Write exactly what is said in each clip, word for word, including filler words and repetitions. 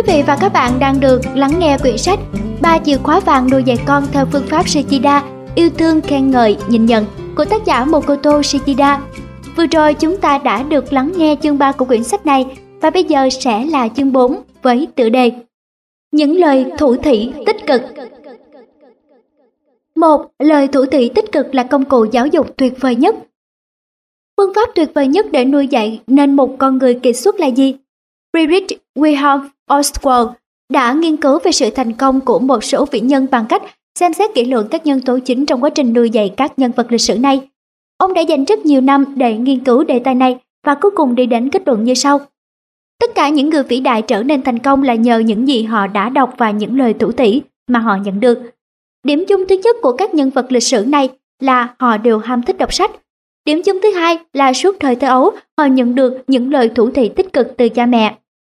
vị và các bạn đang được lắng nghe quyển sách Ba chìa khóa vàng nuôi dạy con theo phương pháp Shichida, yêu thương, khen ngợi, nhìn nhận của tác giả Makoto Shichida. Vừa rồi chúng ta đã được lắng nghe chương ba của quyển sách này và bây giờ sẽ là chương bốn với tựa đề Những lời thủ thỉ tích cực. Một, lời thủ thỉ tích cực là công cụ giáo dục tuyệt vời nhất. Phương pháp tuyệt vời nhất để nuôi dạy nên một con người kiệt xuất là gì? Friedrich Wilhelm Oswald đã nghiên cứu về sự thành công của một số vĩ nhân bằng cách xem xét kỹ lưỡng các nhân tố chính trong quá trình nuôi dạy các nhân vật lịch sử này. Ông đã dành rất nhiều năm để nghiên cứu đề tài này và cuối cùng đi đến kết luận như sau. Tất cả những người vĩ đại trở nên thành công là nhờ những gì họ đã đọc và những lời thủ thỉ mà họ nhận được. Điểm chung thứ nhất của các nhân vật lịch sử này là họ đều ham thích đọc sách. Điểm chung thứ hai là suốt thời thơ ấu họ nhận được những lời thủ thỉ tích cực từ cha mẹ.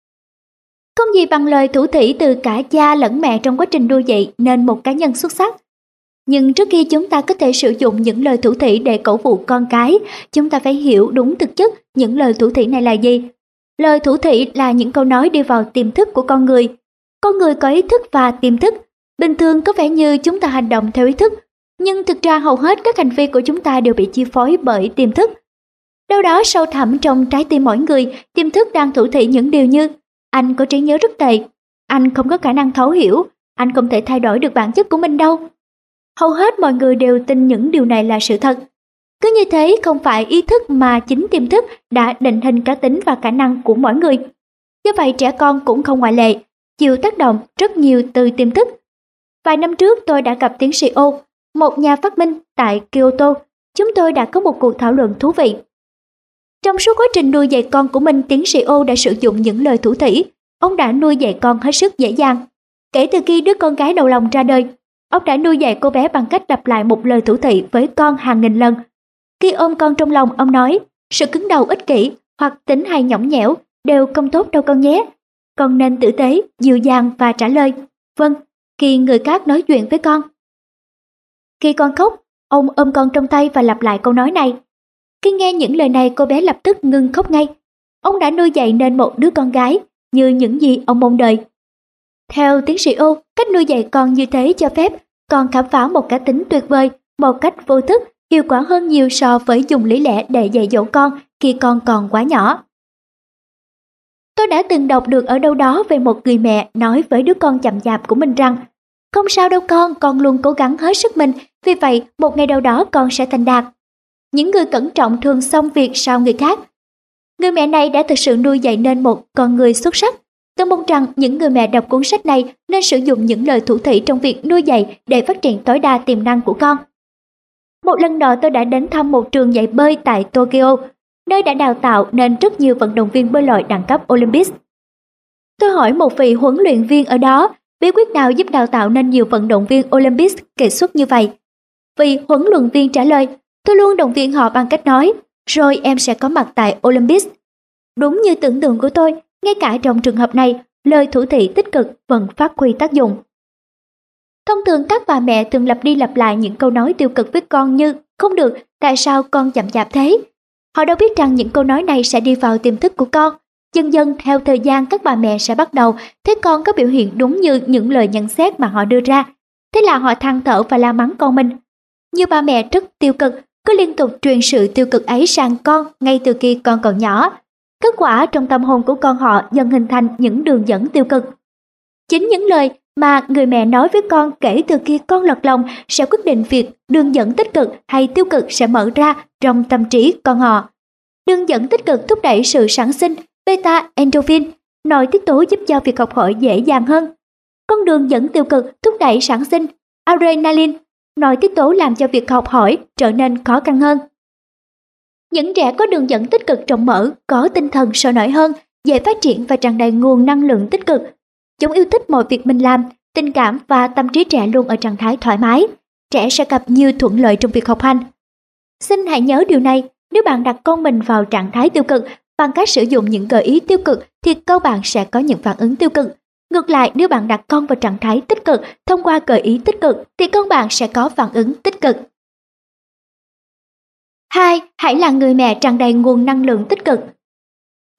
Không gì bằng lời thủ thỉ từ cả cha lẫn mẹ trong quá trình nuôi dạy nên một cá nhân xuất sắc. Nhưng trước khi chúng ta có thể sử dụng những lời thủ thỉ để cổ vũ con cái, chúng ta phải hiểu đúng thực chất những lời thủ thỉ này là gì. Lời thủ thỉ là những câu nói đi vào tiềm thức của con người. Con người có ý thức và tiềm thức. Bình thường có vẻ như chúng ta hành động theo ý thức, nhưng thực ra hầu hết các hành vi của chúng ta đều bị chi phối bởi tiềm thức. Đâu đó sâu thẳm trong trái tim mỗi người, tiềm thức đang thủ thỉ những điều như anh có trí nhớ rất tệ, anh không có khả năng thấu hiểu, anh không thể thay đổi được bản chất của mình đâu. Hầu hết mọi người đều tin những điều này là sự thật. Cứ như thế không phải ý thức mà chính tiềm thức đã định hình cá tính và khả năng của mỗi người. Do vậy trẻ con cũng không ngoại lệ, chịu tác động rất nhiều từ tiềm thức. Vài năm trước tôi đã gặp tiến sĩ O, một nhà phát minh tại Kyoto. Chúng tôi đã có một cuộc thảo luận thú vị. Trong suốt quá trình nuôi dạy con của mình, tiến sĩ O đã sử dụng những lời thủ thỉ. Ông đã nuôi dạy con hết sức dễ dàng. Kể từ khi đứa con gái đầu lòng ra đời, ông đã nuôi dạy cô bé bằng cách lặp lại một lời thủ thỉ với con hàng nghìn lần. Khi ôm con trong lòng, ông nói, sự cứng đầu ích kỷ hoặc tính hay nhõng nhẽo đều không tốt đâu con nhé. Con nên tử tế, dịu dàng và trả lời, vâng, khi người khác nói chuyện với con. Khi con khóc, ông ôm con trong tay và lặp lại câu nói này. Khi nghe những lời này, cô bé lập tức ngừng khóc ngay. Ông đã nuôi dạy nên một đứa con gái như những gì ông mong đợi. Theo tiến sĩ O, cách nuôi dạy con như thế cho phép con khám phá một cá tính tuyệt vời, một cách vô thức, hiệu quả hơn nhiều so với dùng lý lẽ để dạy dỗ con khi con còn quá nhỏ. Tôi đã từng đọc được ở đâu đó về một người mẹ nói với đứa con chậm chạp của mình rằng, không sao đâu con, con luôn cố gắng hết sức mình, vì vậy một ngày nào đó con sẽ thành đạt. Những người cẩn trọng thường xong việc sau người khác. Người mẹ này đã thực sự nuôi dạy nên một con người xuất sắc. Tôi mong rằng những người mẹ đọc cuốn sách này nên sử dụng những lời thủ thỉ trong việc nuôi dạy để phát triển tối đa tiềm năng của con. Một lần nọ tôi đã đến thăm một trường dạy bơi tại Tokyo, nơi đã đào tạo nên rất nhiều vận động viên bơi lội đẳng cấp Olympic. Tôi hỏi một vị huấn luyện viên ở đó, bí quyết nào giúp đào tạo nên nhiều vận động viên Olympic kiệt xuất như vậy? Vị huấn luyện viên trả lời, tôi luôn động viên họ bằng cách nói, rồi em sẽ có mặt tại Olympics. Đúng như tưởng tượng của tôi, ngay cả trong trường hợp này, lời thủ thỉ tích cực vẫn phát huy tác dụng. Thông thường các bà mẹ thường lặp đi lặp lại những câu nói tiêu cực với con như, không được, tại sao con chậm chạp thế? Họ đâu biết rằng những câu nói này sẽ đi vào tiềm thức của con. Dần dần theo thời gian các bà mẹ sẽ bắt đầu thấy con có biểu hiện đúng như những lời nhận xét mà họ đưa ra. Thế là họ than thở và la mắng con mình. Nhiều bà mẹ rất tiêu cực, cứ liên tục truyền sự tiêu cực ấy sang con ngay từ khi con còn nhỏ. Kết quả trong tâm hồn của con họ dần hình thành những đường dẫn tiêu cực. Chính những lời mà người mẹ nói với con kể từ khi con lọt lòng sẽ quyết định việc đường dẫn tích cực hay tiêu cực sẽ mở ra trong tâm trí con họ. Đường dẫn tích cực thúc đẩy sự sản sinh beta endorphin, nội tiết tố giúp cho việc học hỏi dễ dàng hơn. Con đường dẫn tiêu cực thúc đẩy sản sinh adrenaline, nội tiết tố làm cho việc học hỏi trở nên khó khăn hơn. Những trẻ có đường dẫn tích cực rộng mở, có tinh thần sôi nổi hơn, dễ phát triển và tràn đầy nguồn năng lượng tích cực. Chúng yêu thích mọi việc mình làm, tình cảm và tâm trí trẻ luôn ở trạng thái thoải mái. Trẻ sẽ gặp nhiều thuận lợi trong việc học hành. Xin hãy nhớ điều này, nếu bạn đặt con mình vào trạng thái tiêu cực bằng cách sử dụng những gợi ý tiêu cực thì con bạn sẽ có những phản ứng tiêu cực. Ngược lại, nếu bạn đặt con vào trạng thái tích cực thông qua gợi ý tích cực thì con bạn sẽ có phản ứng tích cực. hai. Hãy là người mẹ tràn đầy nguồn năng lượng tích cực.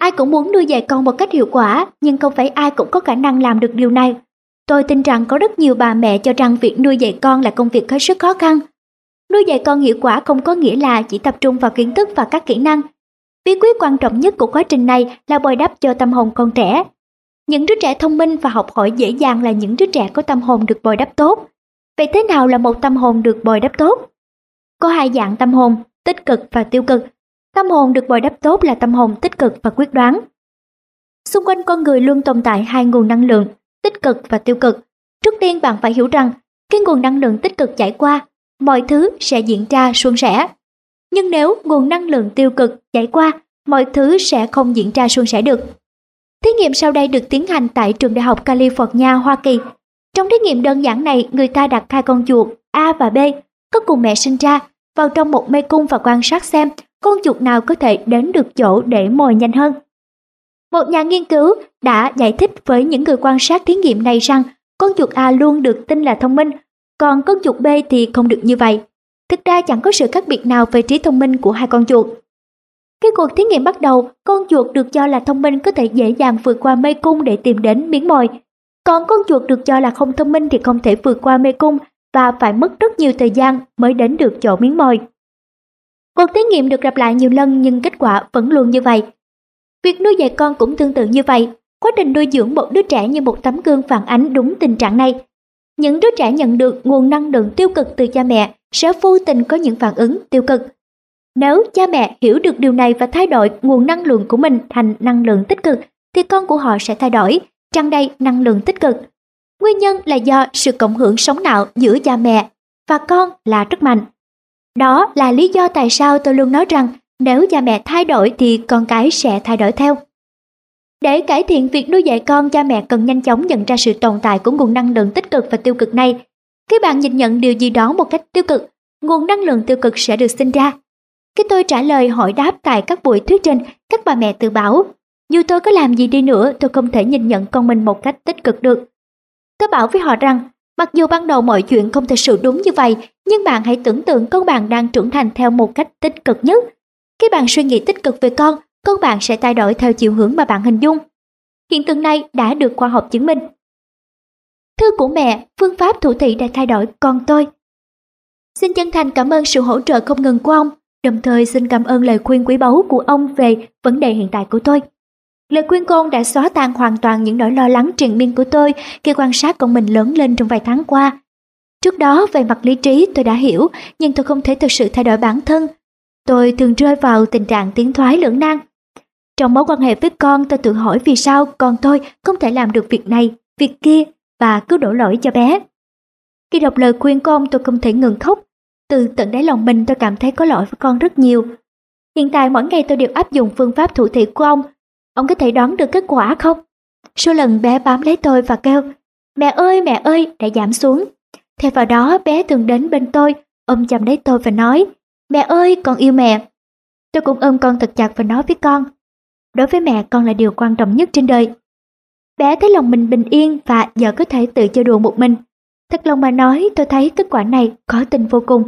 Ai cũng muốn nuôi dạy con một cách hiệu quả, nhưng không phải ai cũng có khả năng làm được điều này. Tôi tin rằng có rất nhiều bà mẹ cho rằng việc nuôi dạy con là công việc hết sức khó khăn. Nuôi dạy con hiệu quả không có nghĩa là chỉ tập trung vào kiến thức và các kỹ năng. Bí quyết quan trọng nhất của quá trình này là bồi đắp cho tâm hồn con trẻ. Những đứa trẻ thông minh và học hỏi dễ dàng là những đứa trẻ có tâm hồn được bồi đắp tốt. Vậy thế nào là một tâm hồn được bồi đắp tốt? Có hai dạng tâm hồn, tích cực và tiêu cực. Tâm hồn được bồi đắp tốt là tâm hồn tích cực và quyết đoán. Xung quanh con người luôn tồn tại hai nguồn năng lượng, tích cực và tiêu cực. Trước tiên bạn phải hiểu rằng, cái nguồn năng lượng tích cực chảy qua, mọi thứ sẽ diễn ra suôn sẻ. Nhưng nếu nguồn năng lượng tiêu cực chảy qua, mọi thứ sẽ không diễn ra suôn sẻ được. Thí nghiệm sau đây được tiến hành tại trường đại học California, Hoa Kỳ. Trong thí nghiệm đơn giản này, người ta đặt hai con chuột A và B, có cùng mẹ sinh ra, vào trong một mê cung và quan sát xem con chuột nào có thể đến được chỗ để mồi nhanh hơn. Một nhà nghiên cứu đã giải thích với những người quan sát thí nghiệm này rằng con chuột A luôn được tin là thông minh, còn con chuột B thì không được như vậy. Thực ra chẳng có sự khác biệt nào về trí thông minh của hai con chuột. Khi cuộc thí nghiệm bắt đầu, con chuột được cho là thông minh có thể dễ dàng vượt qua mê cung để tìm đến miếng mồi. Còn con chuột được cho là không thông minh thì không thể vượt qua mê cung và phải mất rất nhiều thời gian mới đến được chỗ miếng mồi. Cuộc thí nghiệm được lặp lại nhiều lần nhưng kết quả vẫn luôn như vậy. Việc nuôi dạy con cũng tương tự như vậy. Quá trình nuôi dưỡng một đứa trẻ như một tấm gương phản ánh đúng tình trạng này. Những đứa trẻ nhận được nguồn năng lượng tiêu cực từ cha mẹ sẽ vô tình có những phản ứng tiêu cực. Nếu cha mẹ hiểu được điều này và thay đổi nguồn năng lượng của mình thành năng lượng tích cực, thì con của họ sẽ thay đổi, tràn đầy năng lượng tích cực. Nguyên nhân là do sự cộng hưởng sống não giữa cha mẹ và con là rất mạnh. Đó là lý do tại sao tôi luôn nói rằng nếu cha mẹ thay đổi thì con cái sẽ thay đổi theo. Để cải thiện việc nuôi dạy con, cha mẹ cần nhanh chóng nhận ra sự tồn tại của nguồn năng lượng tích cực và tiêu cực này. Khi bạn nhìn nhận điều gì đó một cách tiêu cực, nguồn năng lượng tiêu cực sẽ được sinh ra. Khi tôi trả lời hỏi đáp tại các buổi thuyết trình, các bà mẹ tự bảo, dù tôi có làm gì đi nữa, tôi không thể nhìn nhận con mình một cách tích cực được. Tôi bảo với họ rằng, mặc dù ban đầu mọi chuyện không thực sự đúng như vậy, nhưng bạn hãy tưởng tượng con bạn đang trưởng thành theo một cách tích cực nhất. Khi bạn suy nghĩ tích cực về con, con bạn sẽ thay đổi theo chiều hướng mà bạn hình dung. Hiện tượng này đã được khoa học chứng minh. Thư của mẹ, phương pháp thủ thị đã thay đổi con tôi. Xin chân thành cảm ơn sự hỗ trợ không ngừng của ông, đồng thời xin cảm ơn lời khuyên quý báu của ông về vấn đề hiện tại của tôi. Lời khuyên của ông đã xóa tan hoàn toàn những nỗi lo lắng triền miên của tôi khi quan sát con mình lớn lên trong vài tháng qua. Trước đó, về mặt lý trí tôi đã hiểu, nhưng tôi không thể thực sự thay đổi bản thân. Tôi thường rơi vào tình trạng tiến thoái lưỡng nan. Trong mối quan hệ với con, tôi tự hỏi vì sao con tôi không thể làm được việc này, việc kia và cứ đổ lỗi cho bé. Khi đọc lời khuyên của ông, tôi không thể ngừng khóc. Từ tận đáy lòng mình tôi cảm thấy có lỗi với con rất nhiều. Hiện tại mỗi ngày tôi đều áp dụng phương pháp thủ thị của ông. Ông có thể đoán được kết quả không? Số lần bé bám lấy tôi và kêu, mẹ ơi, mẹ ơi, đã giảm xuống. Thay vào đó, bé thường đến bên tôi, ôm chầm lấy tôi và nói, mẹ ơi, con yêu mẹ. Tôi cũng ôm con thật chặt và nói với con, đối với mẹ, con là điều quan trọng nhất trên đời. Bé thấy lòng mình bình yên và giờ có thể tự chơi đùa một mình. Thật lòng mà nói, tôi thấy kết quả này có tình vô cùng.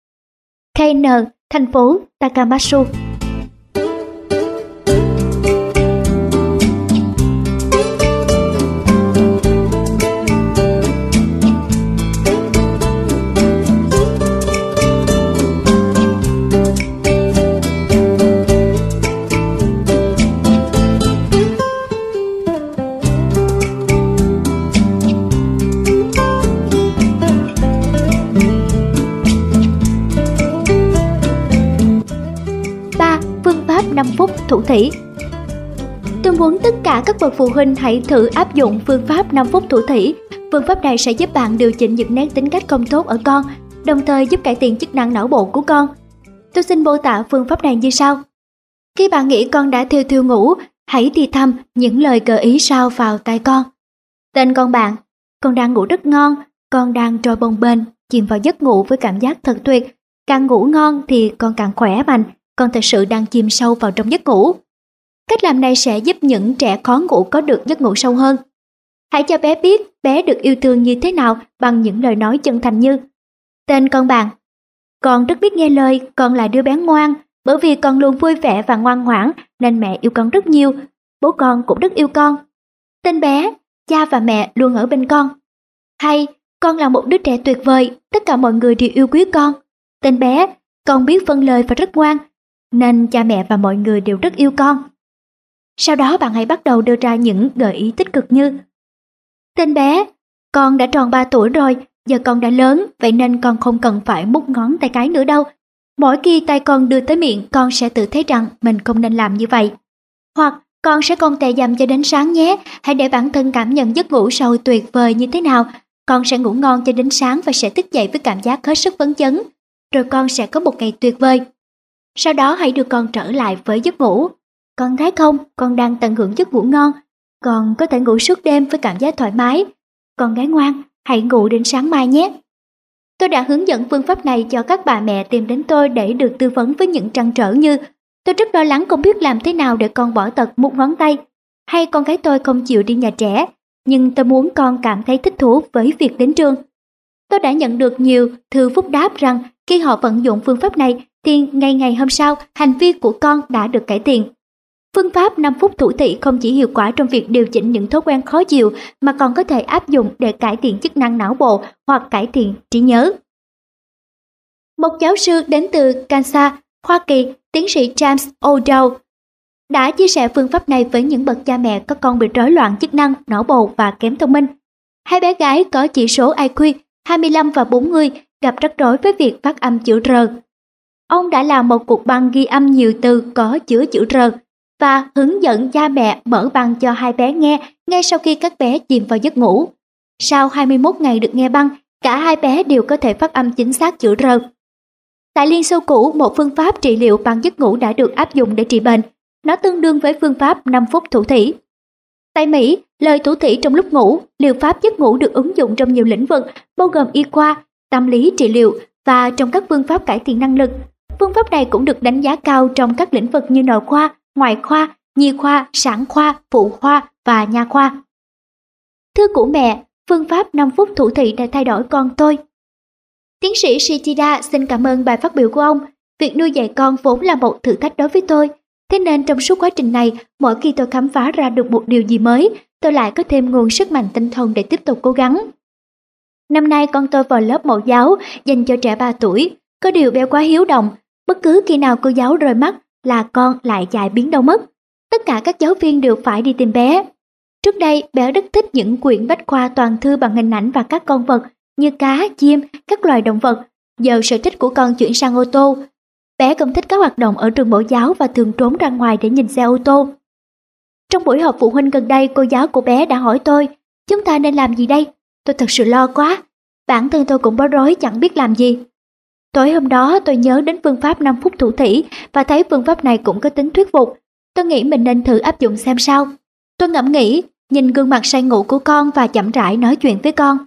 ca en, thành phố Takamatsu. năm phút thủ thỉ. Tôi muốn tất cả các bậc phụ huynh hãy thử áp dụng phương pháp năm phút thủ thỉ. Phương pháp này sẽ giúp bạn điều chỉnh những nét tính cách không tốt ở con, đồng thời giúp cải thiện chức năng não bộ của con. Tôi xin mô tả phương pháp này như sau. Khi bạn nghĩ con đã thiêu thiêu ngủ, hãy thì thầm những lời gợi ý sau vào tai con. Tên con bạn, con đang ngủ rất ngon, con đang trôi bồng bềnh, chìm vào giấc ngủ với cảm giác thật tuyệt. Càng ngủ ngon thì con càng khỏe mạnh, con thật sự đang chìm sâu vào trong giấc ngủ. Cách làm này sẽ giúp những trẻ khó ngủ có được giấc ngủ sâu hơn. Hãy cho bé biết bé được yêu thương như thế nào bằng những lời nói chân thành như: tên con bạn, con rất biết nghe lời, con là đứa bé ngoan, Bởi vì con luôn vui vẻ và ngoan ngoãn nên mẹ yêu con rất nhiều, bố con cũng rất yêu con. Tên bé, cha và mẹ luôn ở bên con. Hay, con là một đứa trẻ tuyệt vời, tất cả mọi người đều yêu quý con. Tên bé, con biết vâng lời và rất ngoan, nên cha mẹ và mọi người đều rất yêu con. Sau đó bạn hãy bắt đầu đưa ra những gợi ý tích cực như: Tên bé, con đã tròn ba tuổi rồi, giờ con đã lớn, vậy nên con không cần phải mút ngón tay cái nữa đâu. Mỗi khi tay con đưa tới miệng, con sẽ tự thấy rằng mình không nên làm như vậy. Hoặc, con sẽ không tè dằm cho đến sáng nhé, hãy để bản thân cảm nhận giấc ngủ sâu tuyệt vời như thế nào. Con sẽ ngủ ngon cho đến sáng và sẽ thức dậy với cảm giác hết sức phấn chấn. Rồi con sẽ có một ngày tuyệt vời. Sau đó hãy đưa con trở lại với giấc ngủ. Con thấy không, con đang tận hưởng giấc ngủ ngon. Con có thể ngủ suốt đêm với cảm giác thoải mái. Con gái ngoan, hãy ngủ đến sáng mai nhé. Tôi đã hướng dẫn phương pháp này cho các bà mẹ tìm đến tôi để được tư vấn với những trăn trở như: tôi rất lo lắng không biết làm thế nào để con bỏ tật mút ngón tay, hay con gái tôi không chịu đi nhà trẻ, nhưng tôi muốn con cảm thấy thích thú với việc đến trường. Tôi đã nhận được nhiều thư phúc đáp rằng khi họ vận dụng phương pháp này thì ngày ngày hôm sau hành vi của con đã được cải thiện. Phương pháp năm phút thủ thị không chỉ hiệu quả trong việc điều chỉnh những thói quen khó chịu mà còn có thể áp dụng để cải thiện chức năng não bộ hoặc cải thiện trí nhớ. Một giáo sư đến từ Kansas, Hoa Kỳ, tiến sĩ James O'Dowd, đã chia sẻ phương pháp này với những bậc cha mẹ có con bị rối loạn chức năng não bộ và kém thông minh. Hai bé gái có chỉ số I Q hai mươi lăm và bốn mươi gặp rắc rối với việc phát âm chữ R. Ông đã làm một cuộc băng ghi âm nhiều từ có chứa chữ R và hướng dẫn cha mẹ mở băng cho hai bé nghe ngay sau khi các bé chìm vào giấc ngủ. Sau hai mươi mốt ngày được nghe băng, cả hai bé đều có thể phát âm chính xác chữ R. Tại Liên Xô cũ, một phương pháp trị liệu bằng giấc ngủ đã được áp dụng để trị bệnh. Nó tương đương với phương pháp năm phút thủ thỉ. Tại Mỹ, lời thủ thỉ trong lúc ngủ, liệu pháp giấc ngủ được ứng dụng trong nhiều lĩnh vực, bao gồm y khoa, tâm lý trị liệu và trong các phương pháp cải thiện năng lực. Phương pháp này cũng được đánh giá cao trong các lĩnh vực như nội khoa, ngoại khoa, nhi khoa, sản khoa, phụ khoa và nha khoa. Thưa của mẹ, phương pháp năm phút thủ thỉ đã thay đổi con tôi. Tiến sĩ Shitida xin cảm ơn bài phát biểu của ông. Việc nuôi dạy con vốn là một thử thách đối với tôi. Thế nên trong suốt quá trình này, mỗi khi tôi khám phá ra được một điều gì mới, tôi lại có thêm nguồn sức mạnh tinh thần để tiếp tục cố gắng. Năm nay con tôi vào lớp mẫu giáo dành cho trẻ ba tuổi. Có điều bé quá hiếu động, bất cứ khi nào cô giáo rời mắt là con lại chạy biến đâu mất. Tất cả các giáo viên đều phải đi tìm bé. Trước đây, bé rất thích những quyển bách khoa toàn thư bằng hình ảnh và các con vật như cá, chim, các loài động vật. Giờ sở thích của con chuyển sang ô tô. Bé không thích các hoạt động ở trường mẫu giáo và thường trốn ra ngoài để nhìn xe ô tô. Trong buổi họp phụ huynh gần đây, cô giáo của bé đã hỏi tôi, chúng ta nên làm gì đây? Tôi thật sự lo quá. Bản thân tôi cũng bối rối chẳng biết làm gì. Tối hôm đó tôi nhớ đến phương pháp năm phút thủ thỉ và thấy phương pháp này cũng có tính thuyết phục. Tôi nghĩ mình nên thử áp dụng xem sao. Tôi ngẫm nghĩ, nhìn gương mặt say ngủ của con và chậm rãi nói chuyện với con.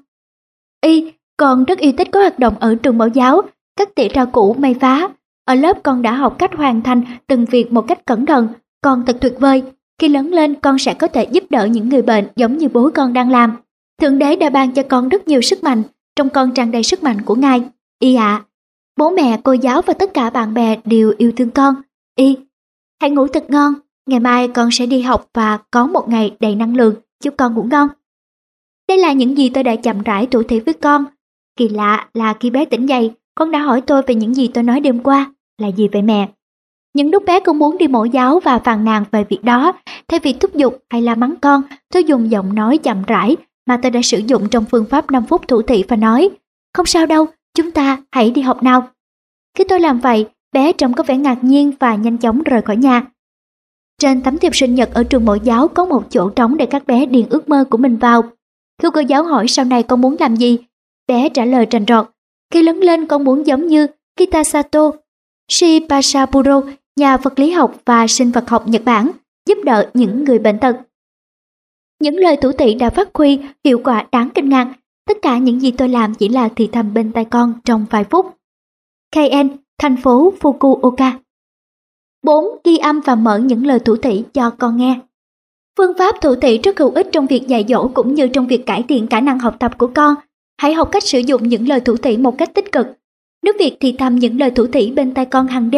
Y, con rất yêu thích có hoạt động ở trường mẫu giáo, các tỉa rau củ may vá. Ở lớp con đã học cách hoàn thành từng việc một cách cẩn thận, con thật tuyệt vời. Khi lớn lên con sẽ có thể giúp đỡ những người bệnh giống như bố con đang làm. Thượng đế đã ban cho con rất nhiều sức mạnh, trong con tràn đầy sức mạnh của Ngài. Y ạ, à, bố mẹ, cô giáo và tất cả bạn bè đều yêu thương con. Y, hãy ngủ thật ngon, ngày mai con sẽ đi học và có một ngày đầy năng lượng, chúc con ngủ ngon. Đây là những gì tôi đã chậm rãi thủ thỉ với con. Kỳ lạ là khi bé tỉnh dậy, con đã hỏi tôi về những gì tôi nói đêm qua. Là gì vậy mẹ? Những lúc bé không muốn đi mẫu giáo và phàn nàn về việc đó, thay vì thúc giục hay la mắng con, tôi dùng giọng nói chậm rãi mà tôi đã sử dụng trong phương pháp năm phút thủ thỉ và nói, không sao đâu, chúng ta hãy đi học nào. Khi tôi làm vậy, bé trông có vẻ ngạc nhiên và nhanh chóng rời khỏi nhà. Trên tấm thiệp sinh nhật ở trường mẫu giáo có một chỗ trống để các bé điền ước mơ của mình vào. Khi cô giáo hỏi sau này con muốn làm gì, bé trả lời rành rọt, khi lớn lên con muốn giống như Kitasato Shibasaburo, nhà vật lý học và sinh vật học Nhật Bản, giúp đỡ những người bệnh tật. Những lời thủ thỉ đã phát huy hiệu quả đáng kinh ngạc. Tất cả những gì tôi làm chỉ là thì thầm bên tai con trong vài phút. Kaen, thành phố Fukuoka. bốn. Ghi âm và mở những lời thủ thỉ cho con nghe. Phương pháp thủ thỉ rất hữu ích trong việc dạy dỗ cũng như trong việc cải thiện khả năng học tập của con. Hãy học cách sử dụng những lời thủ thỉ một cách tích cực. Nếu việc thì thầm những lời thủ thỉ bên tai con hàng đêm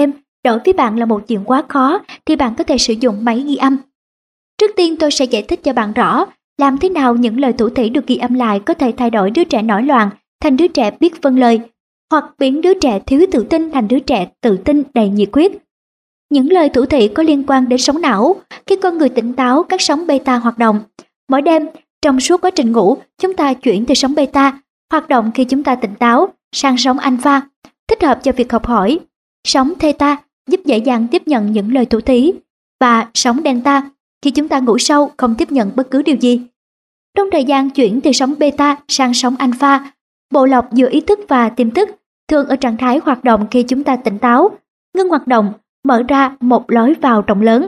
đối với bạn là một chuyện quá khó thì bạn có thể sử dụng máy ghi âm. Trước tiên tôi sẽ giải thích cho bạn rõ làm thế nào những lời thủ thỉ được ghi âm lại có thể thay đổi đứa trẻ nổi loạn thành đứa trẻ biết vâng lời, hoặc biến đứa trẻ thiếu tự tin thành đứa trẻ tự tin đầy nhiệt huyết. Những lời thủ thỉ có liên quan đến sóng não. Khi con người tỉnh táo, các sóng beta hoạt động. Mỗi đêm, trong suốt quá trình ngủ, chúng ta chuyển từ sóng beta, hoạt động khi chúng ta tỉnh táo, sang sóng alpha, thích hợp cho việc học hỏi. Sóng theta giúp dễ dàng tiếp nhận những lời thủ thí, và sóng delta khi chúng ta ngủ sâu không tiếp nhận bất cứ điều gì. Trong thời gian chuyển từ sóng beta sang sóng alpha, bộ lọc giữa ý thức và tiềm thức thường ở trạng thái hoạt động khi chúng ta tỉnh táo, ngưng hoạt động, mở ra một lối vào rộng lớn.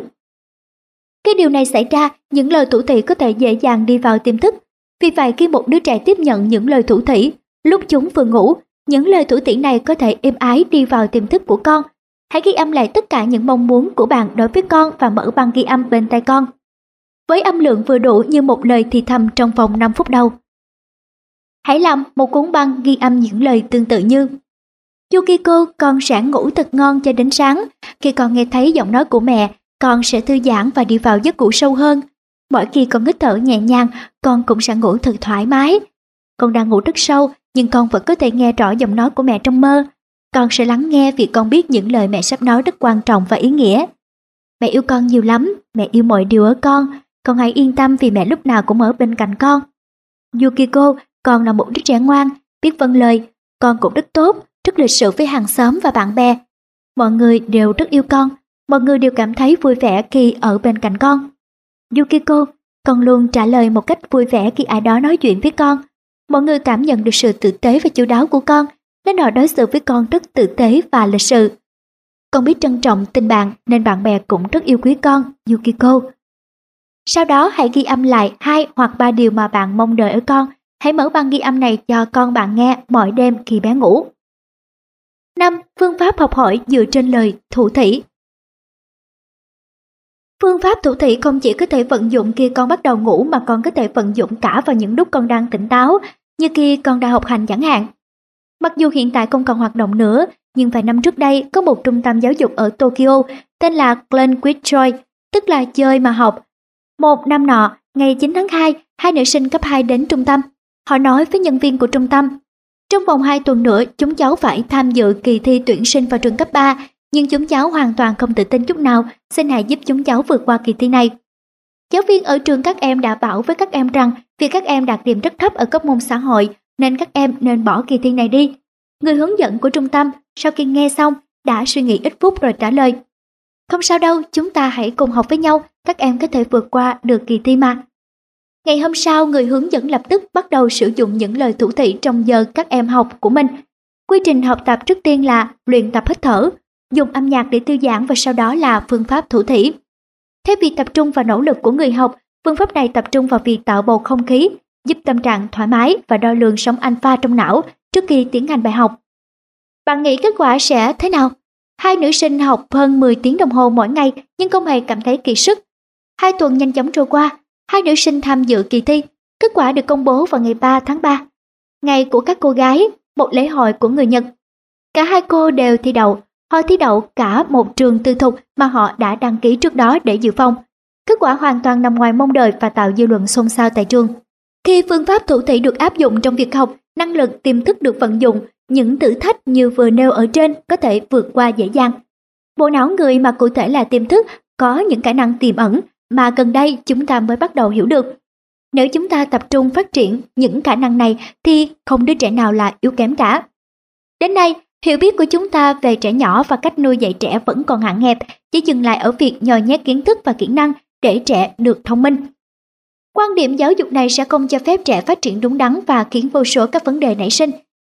Khi điều này xảy ra, những lời thủ thỉ có thể dễ dàng đi vào tiềm thức. Vì vậy khi một đứa trẻ tiếp nhận những lời thủ thỉ lúc chúng vừa ngủ, những lời thủ thỉ này có thể êm ái đi vào tiềm thức của con. Hãy ghi âm lại tất cả những mong muốn của bạn đối với con và mở băng ghi âm bên tai con, với âm lượng vừa đủ như một lời thì thầm trong vòng năm phút đầu. Hãy làm một cuốn băng ghi âm những lời tương tự như: Yukiko, con sẽ ngủ thật ngon cho đến sáng. Khi con nghe thấy giọng nói của mẹ, con sẽ thư giãn và đi vào giấc ngủ sâu hơn. Mỗi khi con hít thở nhẹ nhàng, con cũng sẽ ngủ thật thoải mái. Con đang ngủ rất sâu, nhưng con vẫn có thể nghe rõ giọng nói của mẹ trong mơ. Con sẽ lắng nghe vì con biết những lời mẹ sắp nói rất quan trọng và ý nghĩa. Mẹ yêu con nhiều lắm, mẹ yêu mọi điều ở con. Con hãy yên tâm vì mẹ lúc nào cũng ở bên cạnh con. Yukiko, con là một đứa trẻ ngoan, biết vâng lời. Con cũng rất tốt, rất lịch sự với hàng xóm và bạn bè. Mọi người đều rất yêu con, mọi người đều cảm thấy vui vẻ khi ở bên cạnh con. Yukiko, con luôn trả lời một cách vui vẻ khi ai đó nói chuyện với con. Mọi người cảm nhận được sự tử tế và chu đáo của con, nên họ đối xử với con rất tử tế và lịch sự. Con biết trân trọng tình bạn nên bạn bè cũng rất yêu quý con, Yukiko. Sau đó hãy ghi âm lại hai hoặc ba điều mà bạn mong đợi ở con. Hãy mở băng ghi âm này cho con bạn nghe mỗi đêm khi bé ngủ. năm. Phương pháp học hỏi dựa trên lời thủ thỉ. Phương pháp thủ thỉ không chỉ có thể vận dụng khi con bắt đầu ngủ mà còn có thể vận dụng cả vào những lúc con đang tỉnh táo, như khi con đang học hành chẳng hạn. Mặc dù hiện tại không còn hoạt động nữa, nhưng vài năm trước đây có một trung tâm giáo dục ở Tokyo tên là Glenquist Joy, tức là chơi mà học. Một năm nọ, ngày chín tháng hai, hai nữ sinh cấp hai đến trung tâm. Họ nói với nhân viên của trung tâm: trong vòng hai tuần nữa, chúng cháu phải tham dự kỳ thi tuyển sinh vào trường cấp ba, nhưng chúng cháu hoàn toàn không tự tin chút nào, xin hãy giúp chúng cháu vượt qua kỳ thi này. Giáo viên ở trường các em đã bảo với các em rằng vì các em đạt điểm rất thấp ở các môn xã hội, nên các em nên bỏ kỳ thi này đi. Người hướng dẫn của trung tâm sau khi nghe xong đã suy nghĩ ít phút rồi trả lời: không sao đâu, chúng ta hãy cùng học với nhau, các em có thể vượt qua được kỳ thi mà. Ngày hôm sau, người hướng dẫn lập tức bắt đầu sử dụng những lời thủ thỉ trong giờ các em học của mình. Quy trình học tập trước tiên là luyện tập hít thở, dùng âm nhạc để thư giãn và sau đó là phương pháp thủ thỉ. Thay vì tập trung vào nỗ lực của người học, phương pháp này tập trung vào việc tạo bầu không khí, giúp tâm trạng thoải mái và đo lường sóng alpha trong não trước khi tiến hành bài học. Bạn nghĩ kết quả sẽ thế nào? Hai nữ sinh học hơn mười tiếng đồng hồ mỗi ngày nhưng không hề cảm thấy kiệt sức. Hai tuần nhanh chóng trôi qua, hai nữ sinh tham dự kỳ thi. Kết quả được công bố vào ngày ba tháng ba, ngày của các cô gái, một lễ hội của người Nhật. Cả hai cô đều thi đậu. Họ thi đậu cả một trường tư thục mà họ đã đăng ký trước đó để dự phòng. Kết quả hoàn toàn nằm ngoài mong đợi và tạo dư luận xôn xao tại trường. Khi phương pháp thủ thỉ được áp dụng trong việc học, năng lực tiềm thức được vận dụng, những thử thách như vừa nêu ở trên có thể vượt qua dễ dàng. Bộ não người mà cụ thể là tiềm thức có những khả năng tiềm ẩn mà gần đây chúng ta mới bắt đầu hiểu được. Nếu chúng ta tập trung phát triển những khả năng này thì không đứa trẻ nào là yếu kém cả. Đến nay, hiểu biết của chúng ta về trẻ nhỏ và cách nuôi dạy trẻ vẫn còn hạn hẹp, chỉ dừng lại ở việc nhồi nhét kiến thức và kỹ năng để trẻ được thông minh. Quan điểm giáo dục này sẽ không cho phép trẻ phát triển đúng đắn và khiến vô số các vấn đề nảy sinh,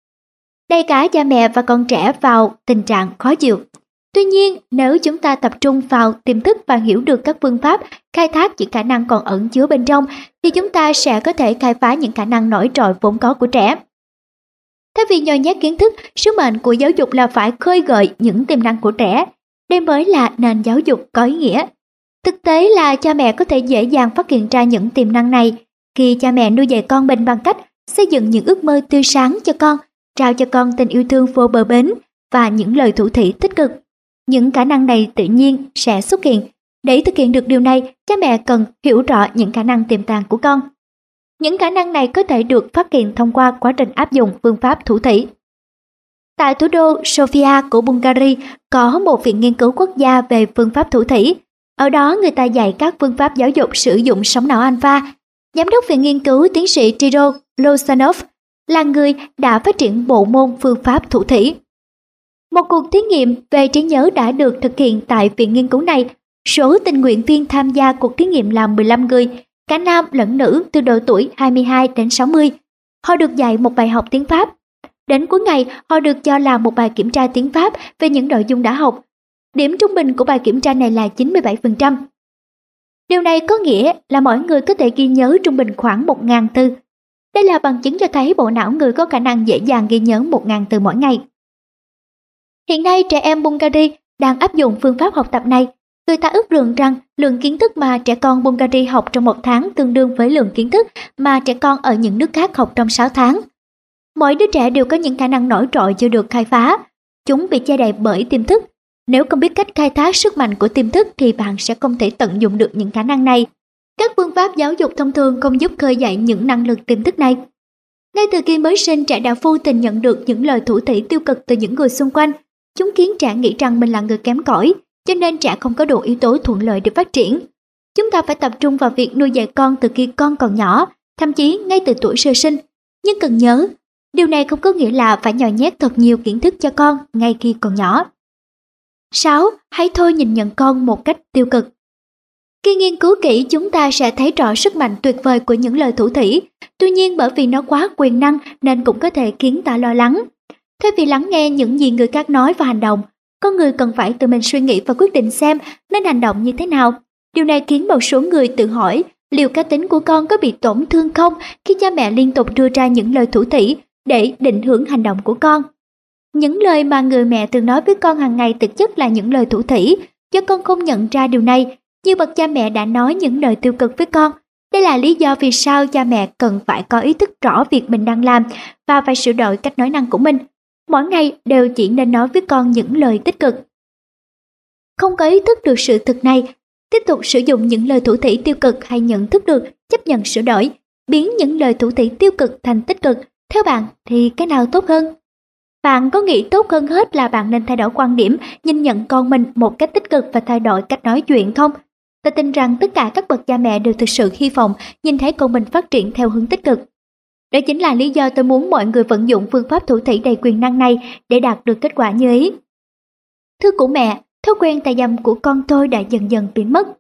đẩy cả cha mẹ và con trẻ vào tình trạng khó chịu. Tuy nhiên, nếu chúng ta tập trung vào tiềm thức và hiểu được các phương pháp khai thác những khả năng còn ẩn chứa bên trong, thì chúng ta sẽ có thể khai phá những khả năng nổi trội vốn có của trẻ. Thay vì nhồi nhét kiến thức, sứ mệnh của giáo dục là phải khơi gợi những tiềm năng của trẻ. Đây mới là nền giáo dục có ý nghĩa. Thực tế là cha mẹ có thể dễ dàng phát hiện ra những tiềm năng này khi cha mẹ nuôi dạy con mình bằng cách xây dựng những ước mơ tươi sáng cho con, trao cho con tình yêu thương vô bờ bến và những lời thủ thỉ tích cực. những khả năng này tự nhiên sẽ xuất hiện. Để thực hiện được điều này, cha mẹ cần hiểu rõ những khả năng tiềm tàng của con. Những khả năng này có thể được phát hiện thông qua quá trình áp dụng phương pháp thủ thỉ. Tại thủ đô Sofia của Bulgaria có một viện nghiên cứu quốc gia về phương pháp thủ thỉ. Ở đó người ta dạy các phương pháp giáo dục sử dụng sóng não alpha. Giám đốc viện nghiên cứu tiến sĩ Tiro Lozanov là người đã phát triển bộ môn phương pháp thủ thỉ. Một cuộc thí nghiệm về trí nhớ đã được thực hiện tại viện nghiên cứu này. Số tình nguyện viên tham gia cuộc thí nghiệm là mười lăm người, cả nam lẫn nữ từ độ tuổi hai mươi hai đến sáu mươi. Họ được dạy một bài học tiếng Pháp. Đến cuối ngày, họ được cho làm một bài kiểm tra tiếng Pháp về những nội dung đã học. Điểm trung bình của bài kiểm tra này là chín mươi bảy phần trăm. Điều này có nghĩa là mỗi người có thể ghi nhớ trung bình khoảng một nghìn từ. Đây là bằng chứng cho thấy bộ não người có khả năng dễ dàng ghi nhớ một nghìn từ mỗi ngày. Hiện nay, trẻ em Bulgaria đang áp dụng phương pháp học tập này. Người ta ước lượng rằng lượng kiến thức mà trẻ con Bulgaria học trong một tháng tương đương với lượng kiến thức mà trẻ con ở những nước khác học trong sáu tháng. Mỗi đứa trẻ đều có những khả năng nổi trội chưa được khai phá. Chúng bị che đậy bởi tiềm thức. Nếu không biết cách khai thác sức mạnh của tiềm thức thì bạn sẽ không thể tận dụng được những khả năng này. Các phương pháp giáo dục thông thường không giúp khơi dậy những năng lực tiềm thức này. Ngay từ khi mới sinh, trẻ đã vô tình nhận được những lời thủ thỉ tiêu cực từ những người xung quanh. Chúng khiến trẻ nghĩ rằng mình là người kém cỏi, cho nên trẻ không có đủ yếu tố thuận lợi để phát triển. Chúng ta phải tập trung vào việc nuôi dạy con từ khi con còn nhỏ, thậm chí ngay từ tuổi sơ sinh. Nhưng cần nhớ, điều này không có nghĩa là phải nhồi nhét thật nhiều kiến thức cho con ngay khi còn nhỏ. sáu. Hãy thôi nhìn nhận con một cách tiêu cực. Khi nghiên cứu kỹ, chúng ta sẽ thấy rõ sức mạnh tuyệt vời của những lời thủ thỉ. Tuy nhiên, bởi vì nó quá quyền năng nên cũng có thể khiến ta lo lắng. Thay vì lắng nghe những gì người khác nói và hành động, con người cần phải tự mình suy nghĩ và quyết định xem nên hành động như thế nào. Điều này khiến một số người tự hỏi liệu cá tính của con có bị tổn thương không khi cha mẹ liên tục đưa ra những lời thủ thỉ để định hướng hành động của con. Những lời mà người mẹ thường nói với con hàng ngày thực chất là những lời thủ thỉ, do con không nhận ra điều này. Như bậc cha mẹ đã nói những lời tiêu cực với con. Đây là lý do vì sao cha mẹ cần phải có ý thức rõ việc mình đang làm và phải sửa đổi cách nói năng của mình. Mỗi ngày đều chỉ nên nói với con những lời tích cực. Không có ý thức được sự thực này, tiếp tục sử dụng những lời thủ thỉ tiêu cực hay nhận thức được, chấp nhận sửa đổi, biến những lời thủ thỉ tiêu cực thành tích cực. Theo bạn thì cái nào tốt hơn? Bạn có nghĩ tốt hơn hết là bạn nên thay đổi quan điểm, nhìn nhận con mình một cách tích cực và thay đổi cách nói chuyện không? Tôi tin rằng tất cả các bậc cha mẹ đều thực sự hy vọng nhìn thấy con mình phát triển theo hướng tích cực. Đó chính là lý do tôi muốn mọi người vận dụng phương pháp thủ thỉ đầy quyền năng này để đạt được kết quả như ý. Thưa của mẹ, thói quen tà dâm của con tôi đã dần dần biến mất.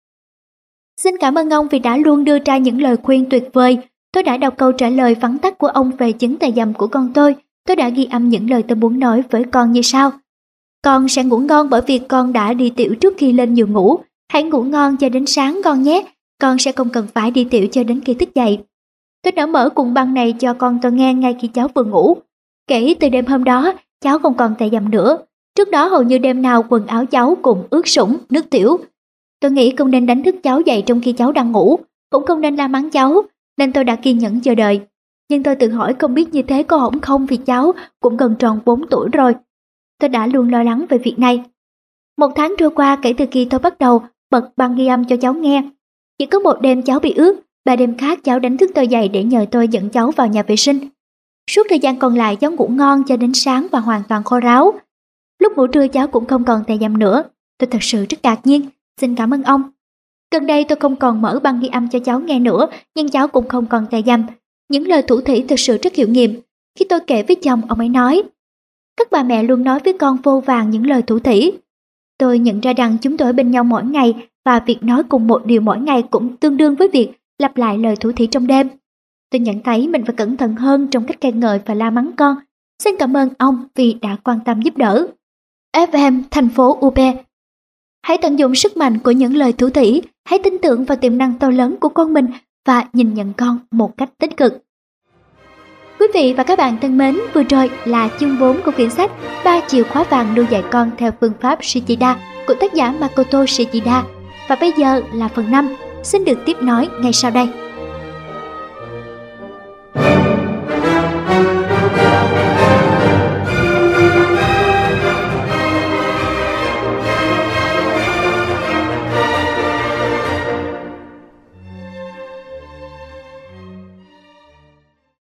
Xin cảm ơn ông vì đã luôn đưa ra những lời khuyên tuyệt vời. Tôi đã đọc câu trả lời vắn tắt của ông về chứng tà dâm của con tôi. Tôi đã ghi âm những lời tôi muốn nói với con như sau. Con sẽ ngủ ngon bởi vì con đã đi tiểu trước khi lên giường ngủ. Hãy ngủ ngon cho đến sáng con nhé. Con sẽ không cần phải đi tiểu cho đến khi thức dậy. Tôi đã mở cuộn băng này cho con tôi nghe ngay khi cháu vừa ngủ. Kể từ đêm hôm đó, cháu không còn tà dâm nữa. Trước đó hầu như đêm nào quần áo cháu cũng ướt sũng, nước tiểu. Tôi nghĩ không nên đánh thức cháu dậy trong khi cháu đang ngủ, cũng không nên la mắng cháu, nên tôi đã kiên nhẫn chờ đợi. Nhưng tôi tự hỏi không biết như thế có ổn không vì cháu cũng gần tròn bốn tuổi rồi. Tôi đã luôn lo lắng về việc này. Một tháng trôi qua kể từ khi tôi bắt đầu bật băng ghi âm cho cháu nghe. Chỉ có một đêm cháu bị ướt, ba đêm khác cháu đánh thức tôi dậy để nhờ tôi dẫn cháu vào nhà vệ sinh. Suốt thời gian còn lại cháu ngủ ngon cho đến sáng và hoàn toàn khô ráo. Lúc ngủ trưa cháu cũng không còn tà dâm nữa. Tôi thật sự rất ngạc nhiên. Xin cảm ơn ông. Gần đây tôi không còn mở băng ghi âm cho cháu nghe nữa, nhưng cháu cũng không còn tà dâm. Những lời thủ thỉ thực sự rất hiệu nghiệm. Khi tôi kể với chồng, ông ấy nói, các bà mẹ luôn nói với con vô vàn những lời thủ thỉ. Tôi nhận ra rằng chúng tôi ở bên nhau mỗi ngày và việc nói cùng một điều mỗi ngày cũng tương đương với việc lặp lại lời thủ thỉ trong đêm. Tôi nhận thấy mình phải cẩn thận hơn trong cách khen ngợi và la mắng con. Xin cảm ơn ông vì đã quan tâm giúp đỡ. ép em thành phố u pê. Hãy tận dụng sức mạnh của những lời thủ thỉ, hãy tin tưởng vào tiềm năng to lớn của con mình và nhìn nhận con một cách tích cực. Quý vị và các bạn thân mến, vừa rồi là chương bốn của quyển sách ba chìa khóa vàng nuôi dạy con theo phương pháp Shichida của tác giả Makoto Shichida. Và bây giờ là phần năm, xin được tiếp nói ngay sau đây.